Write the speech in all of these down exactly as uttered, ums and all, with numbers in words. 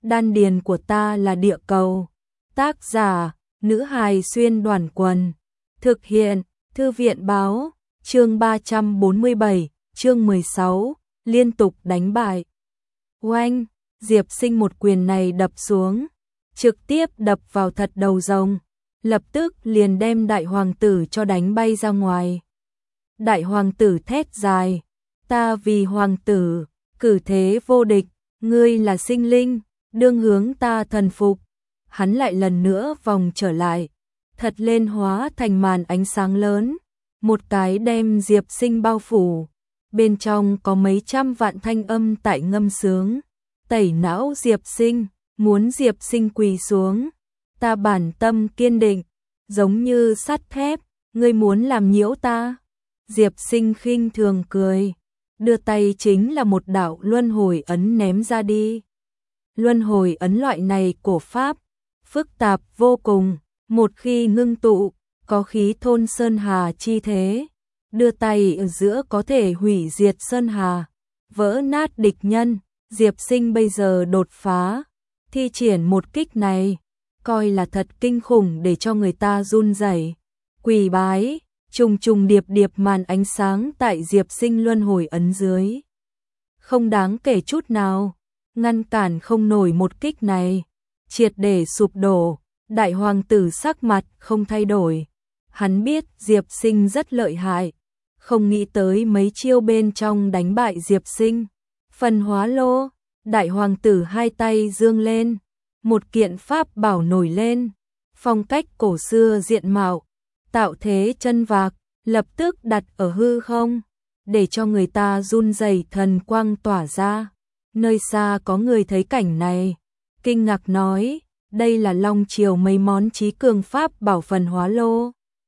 đan điền của ta là địa cầu. Tác giả, nữ hài xuyên đoàn quần. Thực hiện, thư viện báo, chương ba trăm bốn mươi bảy, chương mười sáu, liên tục đánh bại. Oanh, Diệp Sinh một quyền này đập xuống, trực tiếp đập vào thật đầu rồng, lập tức liền đem đại hoàng tử cho đánh bay ra ngoài. Đại hoàng tử thét dài, ta vì hoàng tử, cử thế vô địch, ngươi là sinh linh, đương hướng ta thần phục. Hắn lại lần nữa vòng trở lại, thật lên hóa thành màn ánh sáng lớn, một cái đem Diệp Sinh bao phủ, bên trong có mấy trăm vạn thanh âm tại ngâm sướng, tẩy não Diệp Sinh, muốn Diệp Sinh quỳ xuống. Ta bản tâm kiên định, giống như sắt thép, ngươi muốn làm nhiễu ta. Diệp Sinh khinh thường cười, đưa tay chính là một đạo luân hồi ấn ném ra đi. Luân hồi ấn loại này cổ pháp, phức tạp vô cùng, một khi ngưng tụ, có khí thôn sơn hà chi thế, đưa tay ở giữa có thể hủy diệt sơn hà, vỡ nát địch nhân. Diệp Sinh bây giờ đột phá, thi triển một kích này, coi là thật kinh khủng để cho người ta run rẩy. Quỳ bái, trùng trùng điệp điệp màn ánh sáng tại Diệp Sinh luân hồi ấn dưới, không đáng kể chút nào, ngăn cản không nổi một kích này, triệt để sụp đổ. Đại hoàng tử sắc mặt không thay đổi, hắn biết Diệp Sinh rất lợi hại, không nghĩ tới mấy chiêu bên trong đánh bại Diệp Sinh. Phần hóa lô, đại hoàng tử hai tay dương lên, một kiện pháp bảo nổi lên, phong cách cổ xưa diện mạo, tạo thế chân vạc, lập tức đặt ở hư không, để cho người ta run rẩy, thần quang tỏa ra. Nơi xa có người thấy cảnh này, kinh ngạc nói, đây là Long Triều mấy món trí cường pháp bảo phần hóa lô.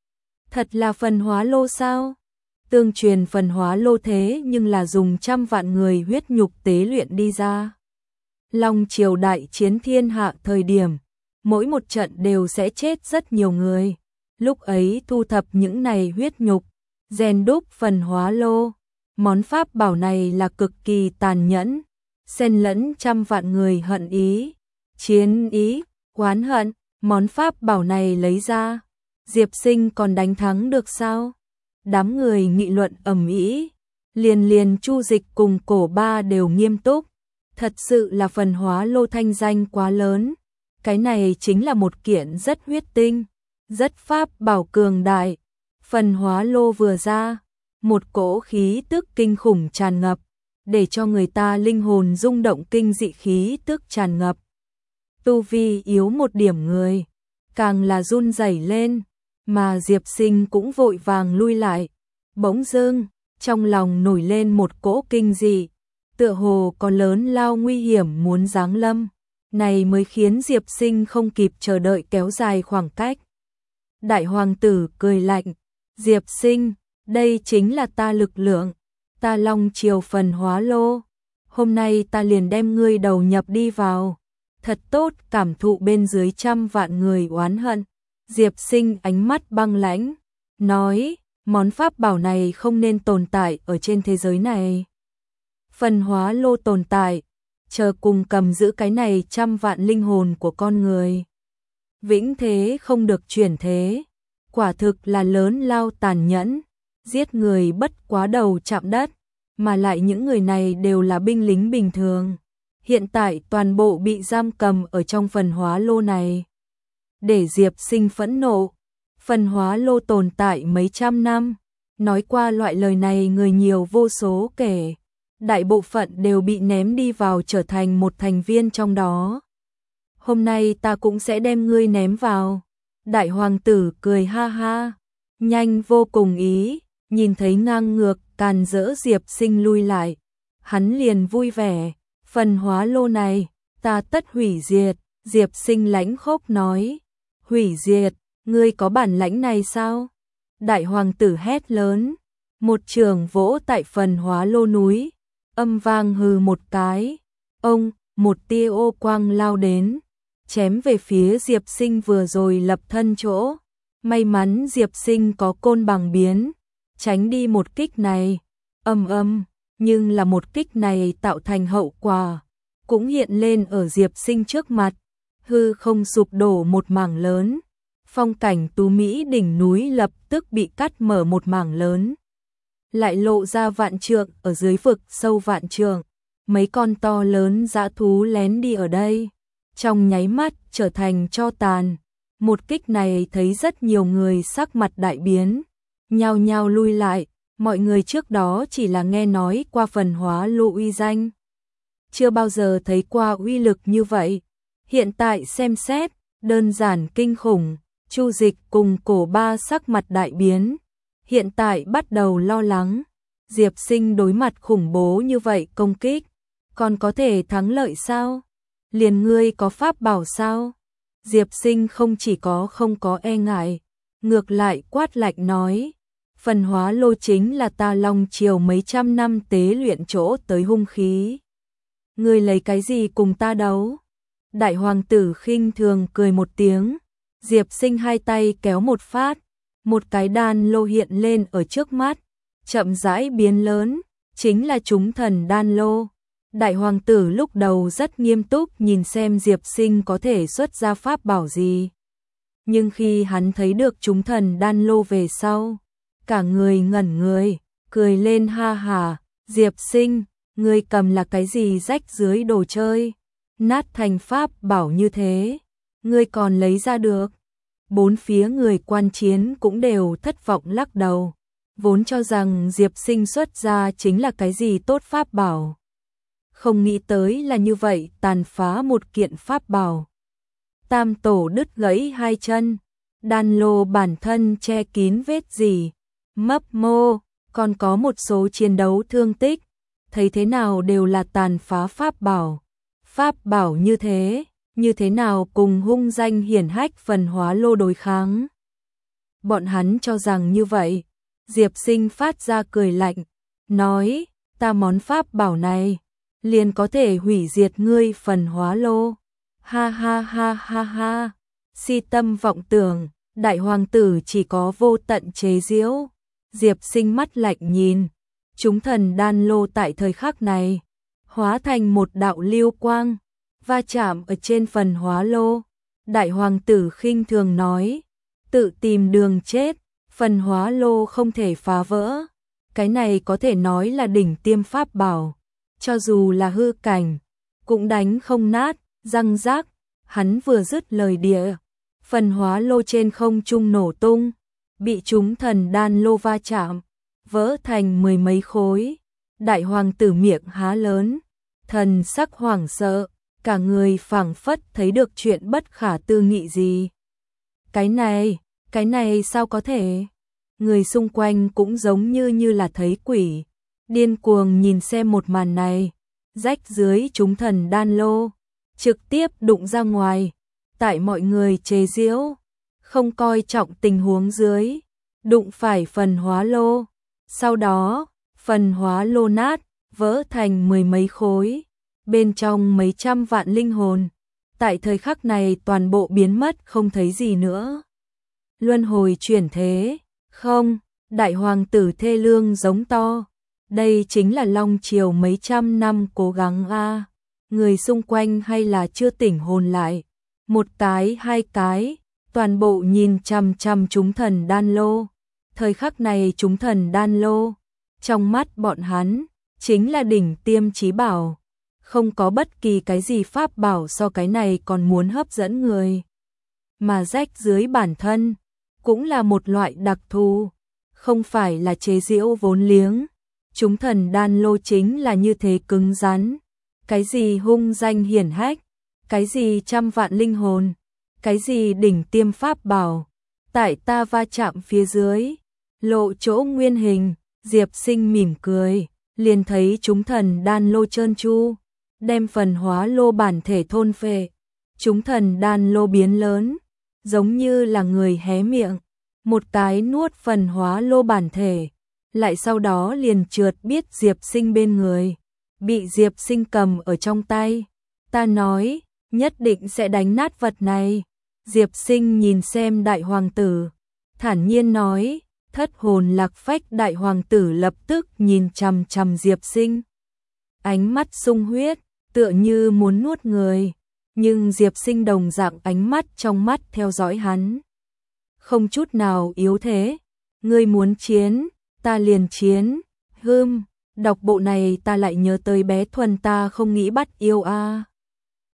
Thật là phần hóa lô sao? Tương truyền phần hóa lô thế nhưng là dùng trăm vạn người huyết nhục tế luyện đi ra. Long Triều đại chiến thiên hạ thời điểm, mỗi một trận đều sẽ chết rất nhiều người. Lúc ấy thu thập những này huyết nhục, rèn đúc phần hóa lô. Món pháp bảo này là cực kỳ tàn nhẫn, xen lẫn trăm vạn người hận ý, chiến ý, oán hận. Món pháp bảo này lấy ra, Diệp Sinh còn đánh thắng được sao? Đám người nghị luận ầm ĩ, liền liền Chu Dịch cùng Cổ Ba đều nghiêm túc. Thật sự là phần hóa lô thanh danh quá lớn, cái này chính là một kiện rất huyết tinh, rất pháp bảo cường đại. Phần hóa lô vừa ra, một cỗ khí tức kinh khủng tràn ngập, để cho người ta linh hồn rung động, kinh dị khí tức tràn ngập. Tu vi yếu một điểm người, càng là run rẩy lên, mà Diệp Sinh cũng vội vàng lui lại. Bỗng dưng, trong lòng nổi lên một cỗ kinh dị, tựa hồ có lớn lao nguy hiểm muốn giáng lâm, này mới khiến Diệp Sinh không kịp chờ đợi kéo dài khoảng cách. Đại hoàng tử cười lạnh, Diệp Sinh, đây chính là ta lực lượng, ta Long Triều phần hóa lô, hôm nay ta liền đem ngươi đầu nhập đi vào, thật tốt cảm thụ bên dưới trăm vạn người oán hận. Diệp Sinh ánh mắt băng lãnh, nói, món pháp bảo này không nên tồn tại ở trên thế giới này. Phần hóa lô tồn tại, chờ cùng cầm giữ cái này trăm vạn linh hồn của con người. Vĩnh thế không được chuyển thế, quả thực là lớn lao tàn nhẫn, giết người bất quá đầu chạm đất, mà lại những người này đều là binh lính bình thường. Hiện tại toàn bộ bị giam cầm ở trong phần hóa lô này. Để Diệp Sinh phẫn nộ, phần hóa lô tồn tại mấy trăm năm, nói qua loại lời này người nhiều vô số kể, đại bộ phận đều bị ném đi vào trở thành một thành viên trong đó. Hôm nay ta cũng sẽ đem ngươi ném vào. Đại hoàng tử cười ha ha, nhanh vô cùng ý, nhìn thấy ngang ngược càn rỡ Diệp Sinh lui lại, hắn liền vui vẻ, phần hóa lô này, ta tất hủy diệt. Diệp Sinh lãnh khốc nói, hủy diệt, ngươi có bản lãnh này sao? Đại hoàng tử hét lớn, một trường vỗ tại phần hóa lô núi, âm vang hừ một cái, ông, một tia ô quang lao đến, chém về phía Diệp Sinh vừa rồi lập thân chỗ. May mắn Diệp Sinh có côn bằng biến, tránh đi một kích này. Âm âm, nhưng là một kích này tạo thành hậu quả, cũng hiện lên ở Diệp Sinh trước mặt, hư không sụp đổ một mảng lớn, phong cảnh tú mỹ đỉnh núi lập tức bị cắt mở một mảng lớn, lại lộ ra vạn trượng ở dưới vực sâu vạn trượng, mấy con to lớn dã thú lén đi ở đây, trong nháy mắt trở thành tro tàn. Một kích này thấy rất nhiều người sắc mặt đại biến, nhao nhao lui lại, mọi người trước đó chỉ là nghe nói qua phần hóa lô uy danh, chưa bao giờ thấy qua uy lực như vậy, hiện tại xem xét, đơn giản kinh khủng. Chu Dịch cùng Cổ Ba sắc mặt đại biến, hiện tại bắt đầu lo lắng, Diệp Sinh đối mặt khủng bố như vậy công kích, còn có thể thắng lợi sao? Liền ngươi có pháp bảo sao? Diệp Sinh không chỉ có không có e ngại, ngược lại quát lạnh nói, phần hóa lô chính là ta Long Triều mấy trăm năm tế luyện chỗ tới hung khí. Ngươi lấy cái gì cùng ta đấu? Đại hoàng tử khinh thường cười một tiếng, Diệp Sinh hai tay kéo một phát, một cái đan lô hiện lên ở trước mắt, chậm rãi biến lớn, chính là chúng thần đan lô. Đại hoàng tử lúc đầu rất nghiêm túc nhìn xem Diệp Sinh có thể xuất ra pháp bảo gì. Nhưng khi hắn thấy được chúng thần đan lô về sau, cả người ngẩn người, cười lên ha hà, Diệp Sinh, ngươi cầm là cái gì rách dưới đồ chơi, nát thành pháp bảo như thế, ngươi còn lấy ra được. Bốn phía người quan chiến cũng đều thất vọng lắc đầu, vốn cho rằng Diệp Sinh xuất ra chính là cái gì tốt pháp bảo. Không nghĩ tới là như vậy, tàn phá một kiện pháp bảo. Tam tổ đứt gãy hai chân, đan lô bản thân che kín vết gì, mấp mô, còn có một số chiến đấu thương tích, thấy thế nào đều là tàn phá pháp bảo. Pháp bảo như thế, như thế nào cùng hung danh hiển hách phần hóa lô đối kháng. Bọn hắn cho rằng như vậy, Diệp Sinh phát ra cười lạnh, nói, ta món pháp bảo này, liền có thể hủy diệt ngươi phần hóa lô. Ha ha ha ha ha, si tâm vọng tưởng, đại hoàng tử chỉ có vô tận chế giễu. Diệp Sinh mắt lạnh nhìn, chúng thần đan lô tại thời khắc này, hóa thành một đạo lưu quang, va chạm ở trên phần hóa lô. Đại hoàng tử khinh thường nói, tự tìm đường chết, phần hóa lô không thể phá vỡ. Cái này có thể nói là đỉnh tiêm pháp bảo, cho dù là hư cảnh, cũng đánh không nát, răng rác. Hắn vừa dứt lời địa, phần hóa lô trên không trung nổ tung, bị chúng thần đan lô va chạm, vỡ thành mười mấy khối. Đại hoàng tử miệng há lớn, thần sắc hoảng sợ, cả người phảng phất thấy được chuyện bất khả tư nghị gì. Cái này, cái này sao có thể? Người xung quanh cũng giống như như là thấy quỷ, điên cuồng nhìn xem một màn này, rách dưới chúng thần đan lô, trực tiếp đụng ra ngoài, tại mọi người chế giễu, không coi trọng tình huống dưới, đụng phải phần hóa lô. Sau đó, phần hóa lô nát, vỡ thành mười mấy khối, bên trong mấy trăm vạn linh hồn, tại thời khắc này toàn bộ biến mất không thấy gì nữa. Luân hồi chuyển thế, không, đại hoàng tử thê lương giống to, đây chính là Long Triều mấy trăm năm cố gắng a. Người xung quanh hay là chưa tỉnh hồn lại, một cái hai cái, toàn bộ nhìn chằm chằm chúng thần đan lô. Thời khắc này chúng thần đan lô, trong mắt bọn hắn, chính là đỉnh tiêm chí bảo. Không có bất kỳ cái gì pháp bảo so cái này còn muốn hấp dẫn người. Mà rách dưới bản thân, cũng là một loại đặc thù, không phải là chế giễu vốn liếng. Chúng thần đan lô chính là như thế cứng rắn. Cái gì hung danh hiển hách, cái gì trăm vạn linh hồn, cái gì đỉnh tiêm pháp bảo, tại ta va chạm phía dưới, lộ chỗ nguyên hình. Diệp Sinh mỉm cười, liền thấy chúng thần đan lô trơn tru, đem phần hóa lô bản thể thôn phệ. Chúng thần đan lô biến lớn, giống như là người hé miệng, một cái nuốt phần hóa lô bản thể, lại sau đó liền trượt biết Diệp Sinh bên người, bị Diệp Sinh cầm ở trong tay. Ta nói, nhất định sẽ đánh nát vật này. Diệp Sinh nhìn xem đại hoàng tử, thản nhiên nói, thất hồn lạc phách. Đại hoàng tử lập tức nhìn chằm chằm Diệp Sinh, ánh mắt sung huyết, tựa như muốn nuốt người, nhưng Diệp Sinh đồng dạng ánh mắt trong mắt theo dõi hắn. Không chút nào yếu thế, ngươi muốn chiến, ta liền chiến, hưm, đọc bộ này ta lại nhớ tới bé Thuần ta không nghĩ bắt yêu a.